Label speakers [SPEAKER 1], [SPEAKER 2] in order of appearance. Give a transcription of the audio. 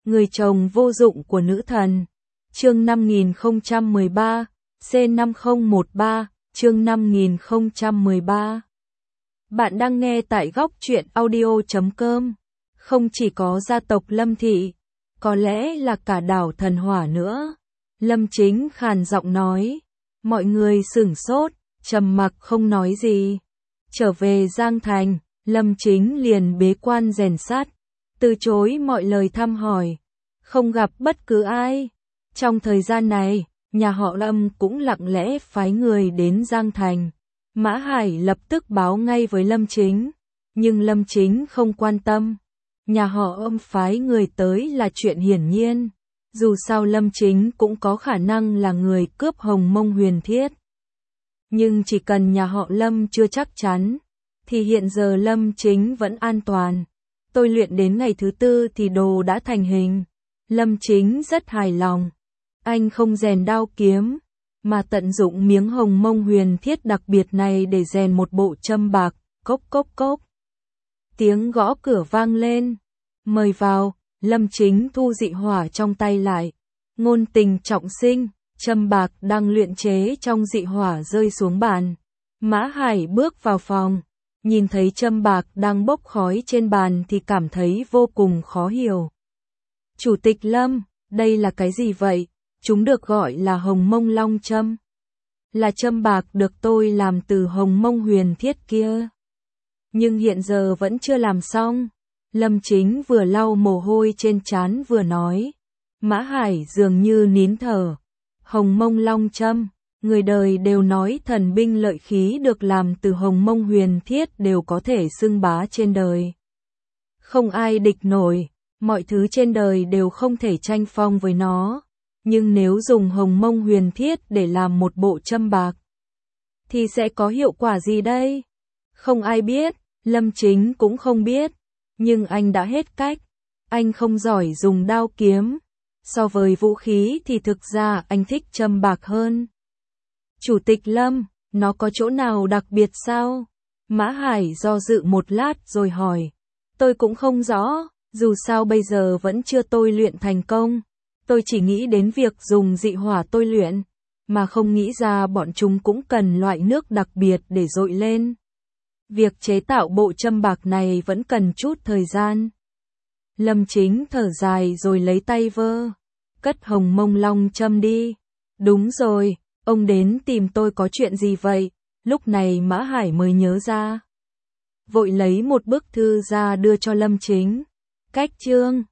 [SPEAKER 1] Người chồng vô dụng của nữ thần. Chương 5013, C5013, chương 5013. Bạn đang nghe tại góc truyện audio.com. Không chỉ có gia tộc Lâm Thị, có lẽ là cả đảo Thần Hỏa nữa. Lâm Chính khàn giọng nói. Mọi người sửng sốt, trầm mặc không nói gì. Trở về Giang Thành, Lâm Chính liền bế quan rèn sắt, từ chối mọi lời thăm hỏi, không gặp bất cứ ai. Trong thời gian này, nhà họ Lâm cũng lặng lẽ phái người đến Giang Thành. Mã Hải lập tức báo ngay với Lâm Chính, nhưng Lâm Chính không quan tâm. Nhà họ Lâm phái người tới là chuyện hiển nhiên, dù sao Lâm Chính cũng có khả năng là người cướp Hồng Mông Huyền Thiết. Nhưng chỉ cần nhà họ Lâm chưa chắc chắn, thì hiện giờ Lâm Chính vẫn an toàn. Tôi luyện đến ngày thứ 4 thì đồ đã thành hình. Lâm Chính rất hài lòng. Anh không rèn đao kiếm, mà tận dụng miếng Hồng Mông Huyền Thiết đặc biệt này để rèn một bộ châm bạc. Cốc cốc cốc. Tiếng gõ cửa vang lên. Mời vào. Lâm Chính thu dị hỏa trong tay lại. Ngôn Tình trọng sinh, châm bạc đang luyện chế trong dị hỏa rơi xuống bàn. Mã Hải bước vào phòng, nhìn thấy châm bạc đang bốc khói trên bàn thì cảm thấy vô cùng khó hiểu. Chủ tịch Lâm, đây là cái gì vậy? Chúng được gọi là Hồng Mông Long châm. Là châm bạc được tôi làm từ Hồng Mông Huyền Thiết kia. Nhưng hiện giờ vẫn chưa làm xong. Lâm Chính vừa lau mồ hôi trên trán vừa nói. Mã Hải dường như nín thở. Hồng Mông Long châm, người đời đều nói thần binh lợi khí được làm từ Hồng Mông Huyền Thiết đều có thể xưng bá trên đời. Không ai địch nổi, mọi thứ trên đời đều không thể tranh phong với nó. Nhưng nếu dùng Hồng Mông Huyền Thiết để làm một bộ châm bạc, thì sẽ có hiệu quả gì đây? Không ai biết, Lâm Chính cũng không biết. Nhưng anh đã hết cách. Anh không giỏi dùng đao kiếm. So với vũ khí thì thực ra anh thích châm bạc hơn. Chủ tịch Lâm, nó có chỗ nào đặc biệt sao? Mã Hải do dự một lát rồi hỏi. Tôi cũng không rõ, dù sao bây giờ vẫn chưa tôi luyện thành công. Tôi chỉ nghĩ đến việc dùng dị hỏa tôi luyện, mà không nghĩ ra bọn chúng cũng cần loại nước đặc biệt để dội lên. Việc chế tạo bộ châm bạc này vẫn cần chút thời gian. Lâm Chính thở dài rồi lấy tay vơ. Cất Hồng Mông Long châm đi. Đúng rồi, ông đến tìm tôi có chuyện gì vậy? Lúc này Mã Hải mới nhớ ra. Vội lấy một bức thư ra đưa cho Lâm Chính. Cách chương